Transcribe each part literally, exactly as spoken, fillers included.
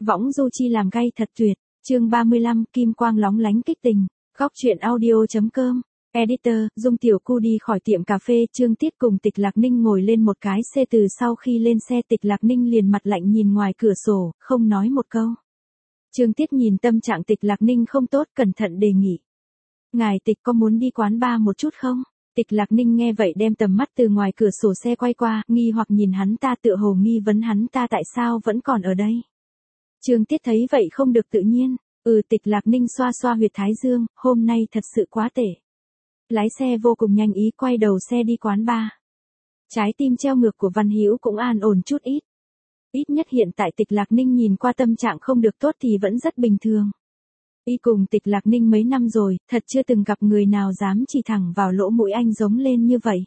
Võng du chi làm gay thật tuyệt. Chương ba mươi lăm, kim quang lóng lánh kích tình. Góc truyện audio.com. Editor, Dung Tiểu Cu đi khỏi tiệm cà phê, Trương Tiết cùng Tịch Lạc Ninh ngồi lên một cái xe. Từ sau khi lên xe, Tịch Lạc Ninh liền mặt lạnh nhìn ngoài cửa sổ, không nói một câu. Trương Tiết nhìn tâm trạng Tịch Lạc Ninh không tốt, cẩn thận đề nghị. Ngài Tịch có muốn đi quán bar một chút không? Tịch Lạc Ninh nghe vậy đem tầm mắt từ ngoài cửa sổ xe quay qua, nghi hoặc nhìn hắn ta, tựa hồ nghi vấn hắn ta tại sao vẫn còn ở đây. Trương Tiết thấy vậy không được tự nhiên. Ừ, Tịch Lạc Ninh xoa xoa huyệt thái dương, hôm nay thật sự quá tệ. Lái xe vô cùng nhanh ý, quay đầu xe đi quán bar. Trái tim treo ngược của Văn Hữu cũng an ổn chút ít. Ít nhất hiện tại Tịch Lạc Ninh nhìn qua tâm trạng không được tốt thì vẫn rất bình thường. Y cùng Tịch Lạc Ninh mấy năm rồi, thật chưa từng gặp người nào dám chỉ thẳng vào lỗ mũi anh giống lên như vậy.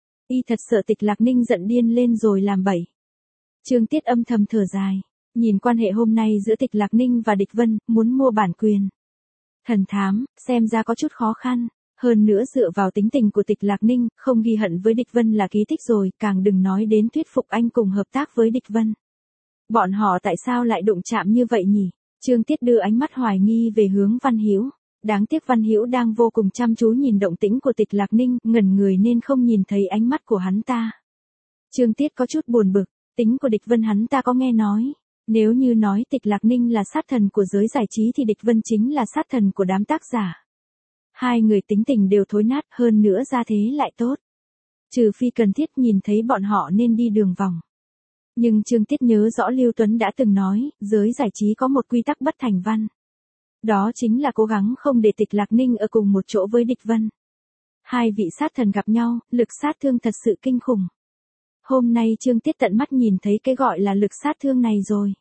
Y thật sợ Tịch Lạc Ninh giận điên lên rồi làm bậy. Trương Tiết âm thầm thở dài. Nhìn quan hệ hôm nay giữa Tịch Lạc Ninh và Địch Vân, muốn mua bản quyền thần thám, xem ra có chút khó khăn. Hơn nữa dựa vào tính tình của Tịch Lạc Ninh, không ghi hận với Địch Vân là kỳ tích rồi, càng đừng nói đến thuyết phục anh cùng hợp tác với Địch Vân. Bọn họ tại sao lại đụng chạm như vậy nhỉ? Trương Tiết đưa ánh mắt hoài nghi về hướng Văn Hữu. Đáng tiếc Văn Hữu đang vô cùng chăm chú nhìn động tĩnh của Tịch Lạc Ninh, ngẩn người nên không nhìn thấy ánh mắt của hắn ta. Trương Tiết có chút buồn bực, tính của Địch Vân hắn ta có nghe nói. Nếu như nói Tịch Lạc Ninh là sát thần của giới giải trí thì Địch Vân chính là sát thần của đám tác giả. Hai người tính tình đều thối nát, hơn nữa ra thế lại tốt. Trừ phi cần thiết nhìn thấy bọn họ nên đi đường vòng. Nhưng Trương Tiết nhớ rõ Lưu Tuấn đã từng nói, giới giải trí có một quy tắc bất thành văn. Đó chính là cố gắng không để Tịch Lạc Ninh ở cùng một chỗ với Địch Vân. Hai vị sát thần gặp nhau, lực sát thương thật sự kinh khủng. Hôm nay Trương Tiết tận mắt nhìn thấy cái gọi là lực sát thương này rồi.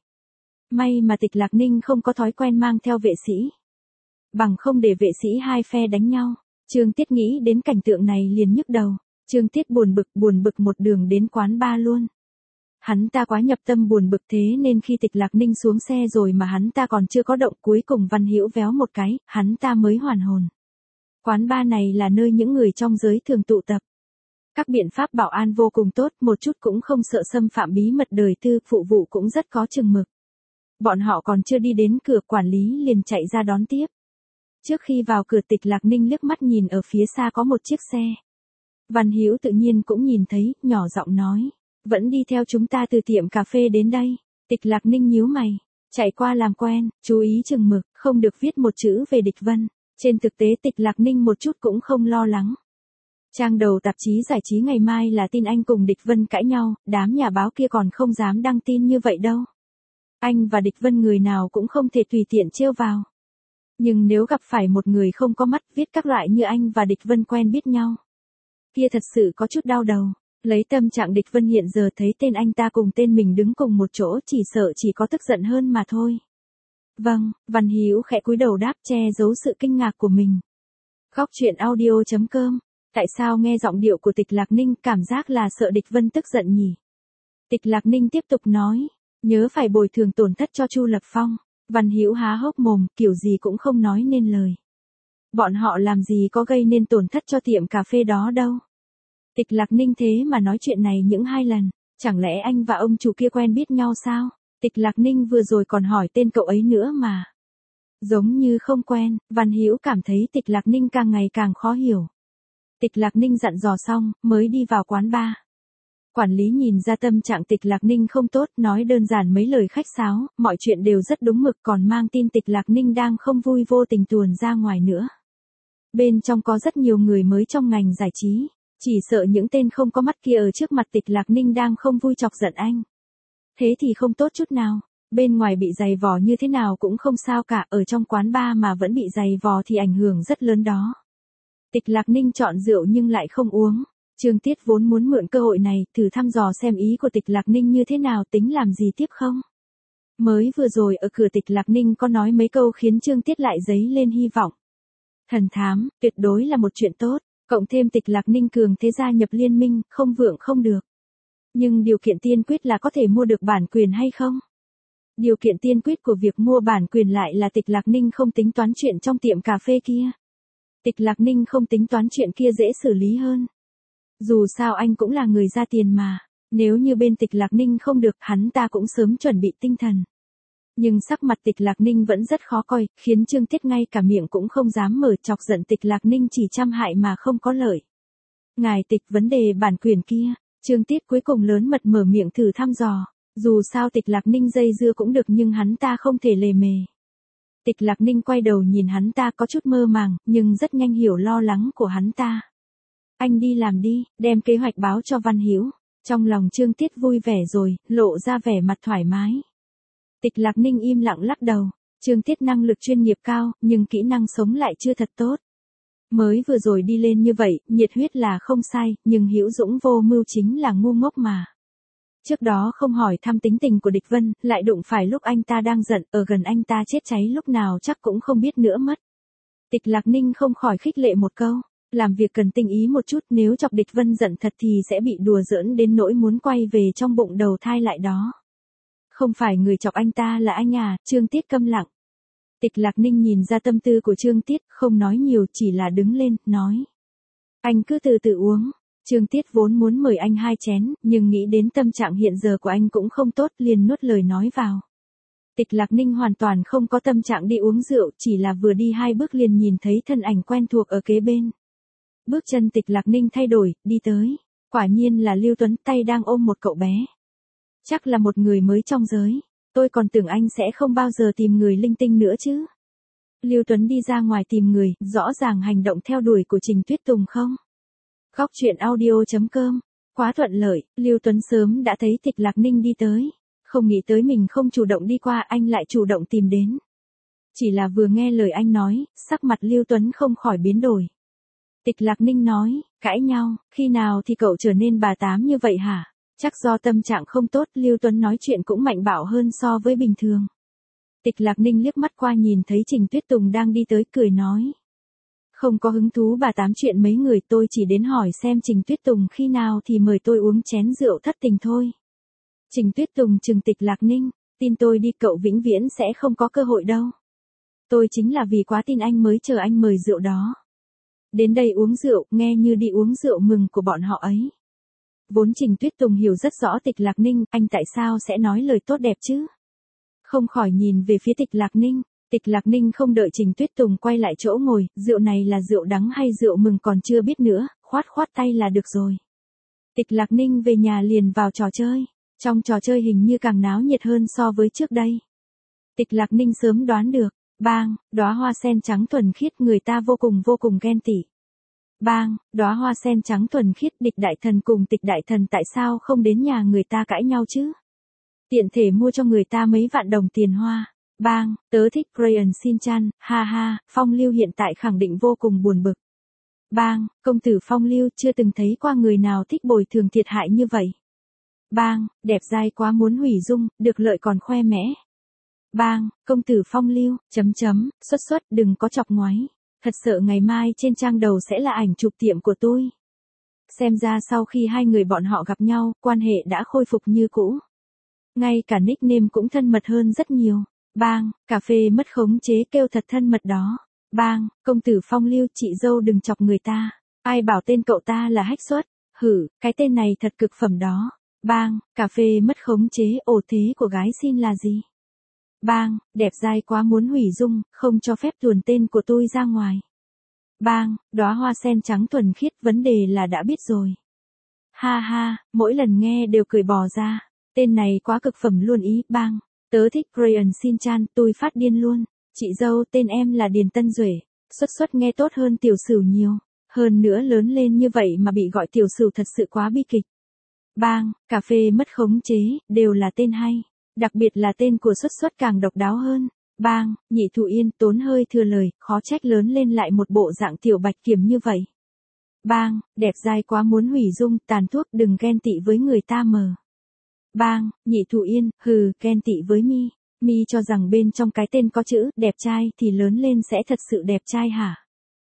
May mà Tịch Lạc Ninh không có thói quen mang theo vệ sĩ. Bằng không để vệ sĩ hai phe đánh nhau. Trương Tiết nghĩ đến cảnh tượng này liền nhức đầu. Trương Tiết buồn bực buồn bực một đường đến quán bar luôn. Hắn ta quá nhập tâm buồn bực thế nên khi Tịch Lạc Ninh xuống xe rồi mà hắn ta còn chưa có động, cuối cùng Văn Hữu véo một cái, hắn ta mới hoàn hồn. Quán bar này là nơi những người trong giới thường tụ tập. Các biện pháp bảo an vô cùng tốt, một chút cũng không sợ xâm phạm bí mật đời tư, phụ vụ cũng rất có chừng mực. Bọn họ còn chưa đi đến cửa, quản lý liền chạy ra đón tiếp. Trước khi vào cửa, Tịch Lạc Ninh liếc mắt nhìn ở phía xa có một chiếc xe. Văn Hữu tự nhiên cũng nhìn thấy, nhỏ giọng nói, vẫn đi theo chúng ta từ tiệm cà phê đến đây. Tịch Lạc Ninh nhíu mày, chạy qua làm quen, chú ý chừng mực, không được viết một chữ về Địch Vân. Trên thực tế Tịch Lạc Ninh một chút cũng không lo lắng. Trang đầu tạp chí giải trí ngày mai là tin anh cùng Địch Vân cãi nhau, đám nhà báo kia còn không dám đăng tin như vậy đâu. Anh và Địch Vân người nào cũng không thể tùy tiện trêu vào. Nhưng nếu gặp phải một người không có mắt viết các loại như anh và Địch Vân quen biết nhau, kia thật sự có chút đau đầu. Lấy tâm trạng Địch Vân hiện giờ thấy tên anh ta cùng tên mình đứng cùng một chỗ chỉ sợ chỉ có tức giận hơn mà thôi. Vâng, Văn Hữu khẽ cúi đầu đáp, che giấu sự kinh ngạc của mình. Góc truyện audio.com. Tại sao nghe giọng điệu của Tịch Lạc Ninh cảm giác là sợ Địch Vân tức giận nhỉ? Tịch Lạc Ninh tiếp tục nói, nhớ phải bồi thường tổn thất cho Chu Lập Phong. Văn Hữu há hốc mồm, kiểu gì cũng không nói nên lời. Bọn họ làm gì có gây nên tổn thất cho tiệm cà phê đó đâu. Tịch Lạc Ninh thế mà nói chuyện này những hai lần, chẳng lẽ anh và ông chủ kia quen biết nhau sao? Tịch Lạc Ninh vừa rồi còn hỏi tên cậu ấy nữa mà. Giống như không quen, Văn Hữu cảm thấy Tịch Lạc Ninh càng ngày càng khó hiểu. Tịch Lạc Ninh dặn dò xong, mới đi vào quán bar. Quản lý nhìn ra tâm trạng Tịch Lạc Ninh không tốt, nói đơn giản mấy lời khách sáo, mọi chuyện đều rất đúng mực, còn mang tin Tịch Lạc Ninh đang không vui vô tình tuồn ra ngoài nữa. Bên trong có rất nhiều người mới trong ngành giải trí, chỉ sợ những tên không có mắt kia ở trước mặt Tịch Lạc Ninh đang không vui chọc giận anh. Thế thì không tốt chút nào, bên ngoài bị giày vò như thế nào cũng không sao cả, ở trong quán bar mà vẫn bị giày vò thì ảnh hưởng rất lớn đó. Tịch Lạc Ninh chọn rượu nhưng lại không uống. Trương Tiết vốn muốn mượn cơ hội này, thử thăm dò xem ý của Tịch Lạc Ninh như thế nào, tính làm gì tiếp không. Mới vừa rồi ở cửa Tịch Lạc Ninh có nói mấy câu khiến Trương Tiết lại dấy lên hy vọng. Thần thám, tuyệt đối là một chuyện tốt, cộng thêm Tịch Lạc Ninh cường thế gia nhập liên minh, không vượng không được. Nhưng điều kiện tiên quyết là có thể mua được bản quyền hay không? Điều kiện tiên quyết của việc mua bản quyền lại là Tịch Lạc Ninh không tính toán chuyện trong tiệm cà phê kia. Tịch Lạc Ninh không tính toán chuyện kia dễ xử lý hơn. Dù sao anh cũng là người ra tiền mà, nếu như bên Tịch Lạc Ninh không được, hắn ta cũng sớm chuẩn bị tinh thần. Nhưng sắc mặt Tịch Lạc Ninh vẫn rất khó coi, khiến Trương Tiết ngay cả miệng cũng không dám mở, chọc giận Tịch Lạc Ninh chỉ trăm hại mà không có lợi. Ngài Tịch, vấn đề bản quyền kia, Trương Tiết cuối cùng lớn mật mở miệng thử thăm dò. Dù sao Tịch Lạc Ninh dây dưa cũng được nhưng hắn ta không thể lề mề. Tịch Lạc Ninh quay đầu nhìn hắn ta có chút mơ màng, nhưng rất nhanh hiểu lo lắng của hắn ta. Anh đi làm đi, đem kế hoạch báo cho Văn Hữu. Trong lòng Trương Tiết vui vẻ rồi, lộ ra vẻ mặt thoải mái. Tịch Lạc Ninh im lặng lắc đầu. Trương Tiết năng lực chuyên nghiệp cao, nhưng kỹ năng sống lại chưa thật tốt. Mới vừa rồi đi lên như vậy, nhiệt huyết là không sai, nhưng hữu dũng vô mưu chính là ngu ngốc mà. Trước đó không hỏi thăm tính tình của Địch Vân, lại đụng phải lúc anh ta đang giận, ở gần anh ta chết cháy lúc nào chắc cũng không biết nữa mất. Tịch Lạc Ninh không khỏi khích lệ một câu, làm việc cần tinh ý một chút, nếu chọc Địch Vân giận thật thì sẽ bị đùa giỡn đến nỗi muốn quay về trong bụng đầu thai lại đó. Không phải người chọc anh ta là anh à, Trương Tiết câm lặng. Tịch Lạc Ninh nhìn ra tâm tư của Trương Tiết, không nói nhiều, chỉ là đứng lên, nói. Anh cứ từ từ uống. Trương Tiết vốn muốn mời anh hai chén, nhưng nghĩ đến tâm trạng hiện giờ của anh cũng không tốt, liền nuốt lời nói vào. Tịch Lạc Ninh hoàn toàn không có tâm trạng đi uống rượu, chỉ là vừa đi hai bước liền nhìn thấy thân ảnh quen thuộc ở kế bên. Bước chân Tịch Lạc Ninh thay đổi, đi tới. Quả nhiên là Lưu Tuấn, tay đang ôm một cậu bé. Chắc là một người mới trong giới. Tôi còn tưởng anh sẽ không bao giờ tìm người linh tinh nữa chứ. Lưu Tuấn đi ra ngoài tìm người, rõ ràng hành động theo đuổi của Trình Tuyết Tùng không? Góc truyện audio chấm com. Quá thuận lợi, Lưu Tuấn sớm đã thấy Tịch Lạc Ninh đi tới. Không nghĩ tới mình không chủ động đi qua, anh lại chủ động tìm đến. Chỉ là vừa nghe lời anh nói, sắc mặt Lưu Tuấn không khỏi biến đổi. Tịch Lạc Ninh nói, cãi nhau, khi nào thì cậu trở nên bà tám như vậy hả? Chắc do tâm trạng không tốt, Lưu Tuấn nói chuyện cũng mạnh bạo hơn so với bình thường. Tịch Lạc Ninh liếc mắt qua nhìn thấy Trình Tuyết Tùng đang đi tới, cười nói. Không có hứng thú bà tám chuyện mấy người, tôi chỉ đến hỏi xem Trình Tuyết Tùng khi nào thì mời tôi uống chén rượu thất tình thôi. Trình Tuyết Tùng trừng Tịch Lạc Ninh, tin tôi đi, cậu vĩnh viễn sẽ không có cơ hội đâu. Tôi chính là vì quá tin anh mới chờ anh mời rượu đó. Đến đây uống rượu, nghe như đi uống rượu mừng của bọn họ ấy. Vốn Trình Tuyết Tùng hiểu rất rõ Tịch Lạc Ninh, anh tại sao sẽ nói lời tốt đẹp chứ? Không khỏi nhìn về phía Tịch Lạc Ninh. Tịch Lạc Ninh không đợi Trình Tuyết Tùng quay lại chỗ ngồi, rượu này là rượu đắng hay rượu mừng còn chưa biết nữa, khoát khoát tay là được rồi. Tịch Lạc Ninh về nhà liền vào trò chơi. Trong trò chơi hình như càng náo nhiệt hơn so với trước đây. Tịch Lạc Ninh sớm đoán được. Bang, đóa hoa sen trắng thuần khiết, người ta vô cùng vô cùng ghen tị. Bang, đóa hoa sen trắng thuần khiết, Địch đại thần cùng Tịch đại thần tại sao không đến nhà người ta cãi nhau chứ? Tiện thể mua cho người ta mấy vạn đồng tiền hoa. Bang, tớ thích Crayon Shin-chan, ha ha, Phong Lưu hiện tại khẳng định vô cùng buồn bực. Bang, công tử Phong Lưu chưa từng thấy qua người nào thích bồi thường thiệt hại như vậy. Bang, đẹp dai quá muốn hủy dung, được lợi còn khoe mẽ. Bang, công tử Phong Lưu, chấm chấm, xuất xuất, đừng có chọc ngoáy. Thật sợ ngày mai trên trang đầu sẽ là ảnh chụp tiệm của tôi. Xem ra sau khi hai người bọn họ gặp nhau, quan hệ đã khôi phục như cũ. Ngay cả nickname cũng thân mật hơn rất nhiều. Bang, cà phê mất khống chế kêu thật thân mật đó. Bang, công tử Phong Lưu, chị dâu đừng chọc người ta. Ai bảo tên cậu ta là hách xuất. Hử, cái tên này thật cực phẩm đó. Bang, cà phê mất khống chế, ổ thế của gái xin là gì? Bang, đẹp dai quá muốn hủy dung, không cho phép tuồn tên của tôi ra ngoài. Bang, đóa hoa sen trắng thuần khiết, vấn đề là đã biết rồi. Ha ha, mỗi lần nghe đều cười bò ra. Tên này quá cực phẩm luôn ý. Bang, tớ thích Crayon Shin-chan, tôi phát điên luôn. Chị dâu, tên em là Điền Tân Duệ. Xuất xuất nghe tốt hơn Tiểu Sửu nhiều. Hơn nữa lớn lên như vậy mà bị gọi Tiểu Sửu thật sự quá bi kịch. Bang, cà phê mất khống chế, đều là tên hay. Đặc biệt là tên của xuất xuất càng độc đáo hơn. Bang, Nhị Thụ Yên, tốn hơi thừa lời, khó trách lớn lên lại một bộ dạng tiểu bạch kiểm như vậy. Bang, đẹp dai quá muốn hủy dung, tàn thuốc, đừng ghen tị với người ta mờ. Bang, Nhị Thụ Yên, hừ, ghen tị với mi. Mi cho rằng bên trong cái tên có chữ đẹp trai thì lớn lên sẽ thật sự đẹp trai hả?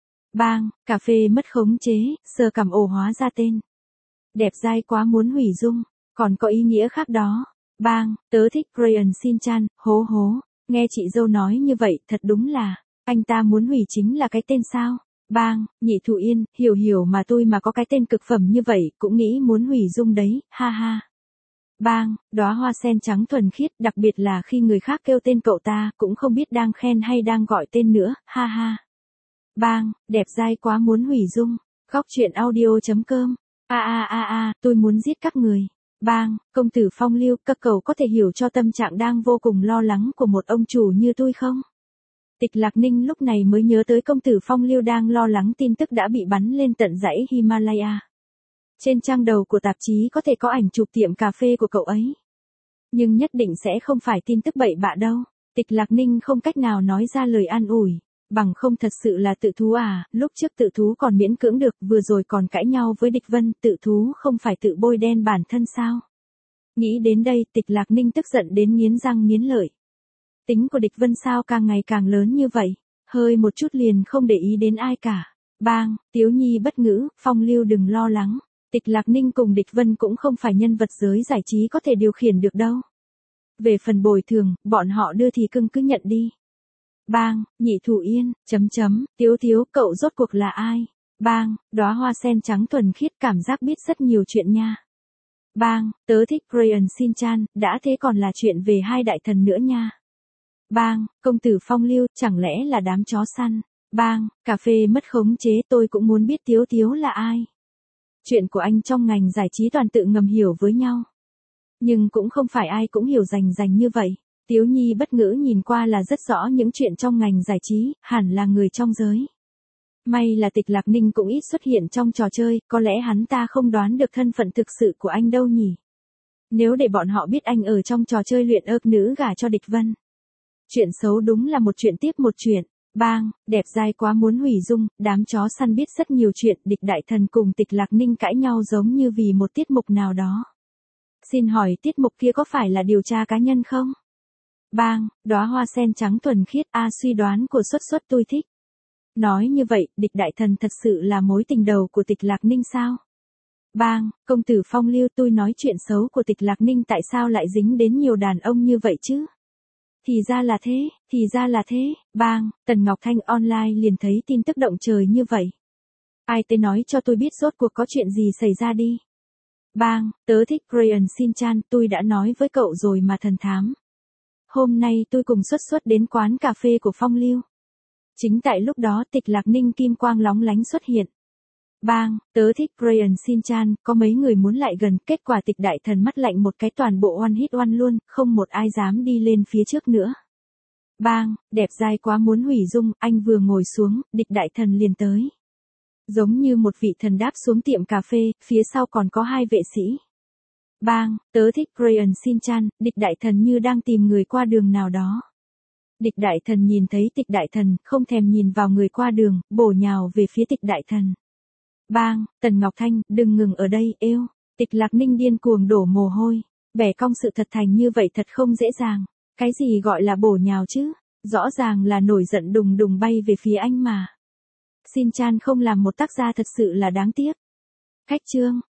Bang, cà phê mất khống chế, sơ cảm ồ hóa ra tên. Đẹp dai quá muốn hủy dung, còn có ý nghĩa khác đó. Bang, tớ thích Crayon Shin-chan, hố hố. Nghe chị dâu nói như vậy, thật đúng là, anh ta muốn hủy chính là cái tên sao? Bang, Nhị Thụ Yên, hiểu hiểu mà tôi mà có cái tên cực phẩm như vậy, cũng nghĩ muốn hủy dung đấy, ha ha. Bang, đóa hoa sen trắng thuần khiết, đặc biệt là khi người khác kêu tên cậu ta, cũng không biết đang khen hay đang gọi tên nữa, ha ha. Bang, đẹp dai quá muốn hủy dung. Góc truyện audio.com. A a a a, tôi muốn giết các người. Bang, công tử Phong Lưu, các cậu có thể hiểu cho tâm trạng đang vô cùng lo lắng của một ông chủ như tôi không? Tịch Lạc Ninh lúc này mới nhớ tới công tử Phong Lưu đang lo lắng tin tức đã bị bắn lên tận dãy Himalaya. Trên trang đầu của tạp chí có thể có ảnh chụp tiệm cà phê của cậu ấy. Nhưng nhất định sẽ không phải tin tức bậy bạ đâu. Tịch Lạc Ninh không cách nào nói ra lời an ủi. Bằng không thật sự là tự thú à, lúc trước tự thú còn miễn cưỡng được, vừa rồi còn cãi nhau với Địch Vân, tự thú không phải tự bôi đen bản thân sao? Nghĩ đến đây, Tịch Lạc Ninh tức giận đến nghiến răng nghiến lợi. Tính của Địch Vân sao càng ngày càng lớn như vậy, hơi một chút liền không để ý đến ai cả. Bang, Tiếu Nhi bất ngữ, Phong Lưu đừng lo lắng. Tịch Lạc Ninh cùng Địch Vân cũng không phải nhân vật giới giải trí có thể điều khiển được đâu. Về phần bồi thường, bọn họ đưa thì cưng cứ nhận đi. Bang, Nhị Thủ Yên, chấm chấm, Tiếu Tiếu, cậu rốt cuộc là ai? Bang, đóa hoa sen trắng thuần khiết, cảm giác biết rất nhiều chuyện nha. Bang, tớ thích Crayon Shin-chan, đã thế còn là chuyện về hai đại thần nữa nha. Bang, công tử Phong Lưu, chẳng lẽ là đám chó săn? Bang, cà phê mất khống chế, tôi cũng muốn biết Tiếu Tiếu là ai. Chuyện của anh trong ngành giải trí toàn tự ngầm hiểu với nhau. Nhưng cũng không phải ai cũng hiểu rành rành như vậy. Tiếu Nhi bất ngữ nhìn qua là rất rõ những chuyện trong ngành giải trí, hẳn là người trong giới. May là Tịch Lạc Ninh cũng ít xuất hiện trong trò chơi, có lẽ hắn ta không đoán được thân phận thực sự của anh đâu nhỉ. Nếu để bọn họ biết anh ở trong trò chơi luyện ớt nữ gả cho Địch Vân. Chuyện xấu đúng là một chuyện tiếp một chuyện. Bang, đẹp dai quá muốn hủy dung, đám chó săn biết rất nhiều chuyện, Địch Đại Thần cùng Tịch Lạc Ninh cãi nhau giống như vì một tiết mục nào đó. Xin hỏi tiết mục kia có phải là điều tra cá nhân không? Bang, đóa hoa sen trắng thuần khiết, a suy đoán của Xuất Xuất tôi thích. Nói như vậy, Địch Đại Thần thật sự là mối tình đầu của Tịch Lạc Ninh sao? Bang, công tử Phong Lưu, tôi nói chuyện xấu của Tịch Lạc Ninh tại sao lại dính đến nhiều đàn ông như vậy chứ? Thì ra là thế, thì ra là thế. Bang, Tần Ngọc Thanh online liền thấy tin tức động trời như vậy. Ai tên nói cho tôi biết rốt cuộc có chuyện gì xảy ra đi. Bang, tớ thích Crayon Shin-chan, tôi đã nói với cậu rồi mà thần thám. Hôm nay tôi cùng Xuất Xuất đến quán cà phê của Phong Lưu. Chính tại lúc đó Tịch Lạc Ninh kim quang lóng lánh xuất hiện. Bang, tớ thích Crayon Shin-chan, có mấy người muốn lại gần, kết quả Tịch Đại Thần mắt lạnh một cái toàn bộ one hit one luôn, không một ai dám đi lên phía trước nữa. Bang, đẹp dai quá muốn hủy dung, anh vừa ngồi xuống, Địch Đại Thần liền tới. Giống như một vị thần đáp xuống tiệm cà phê, phía sau còn có hai vệ sĩ. Bang, tớ thích Crayon Shin-chan, Địch Đại Thần như đang tìm người qua đường nào đó. Địch Đại Thần nhìn thấy Tịch Đại Thần, không thèm nhìn vào người qua đường, bổ nhào về phía Tịch Đại Thần. Bang, Tần Ngọc Thanh, đừng ngừng ở đây, êu. Tịch Lạc Ninh điên cuồng đổ mồ hôi. Bẻ cong sự thật thành như vậy thật không dễ dàng. Cái gì gọi là bổ nhào chứ? Rõ ràng là nổi giận đùng đùng bay về phía anh mà. Shin-chan không làm một tác gia thật sự là đáng tiếc. Khách chương.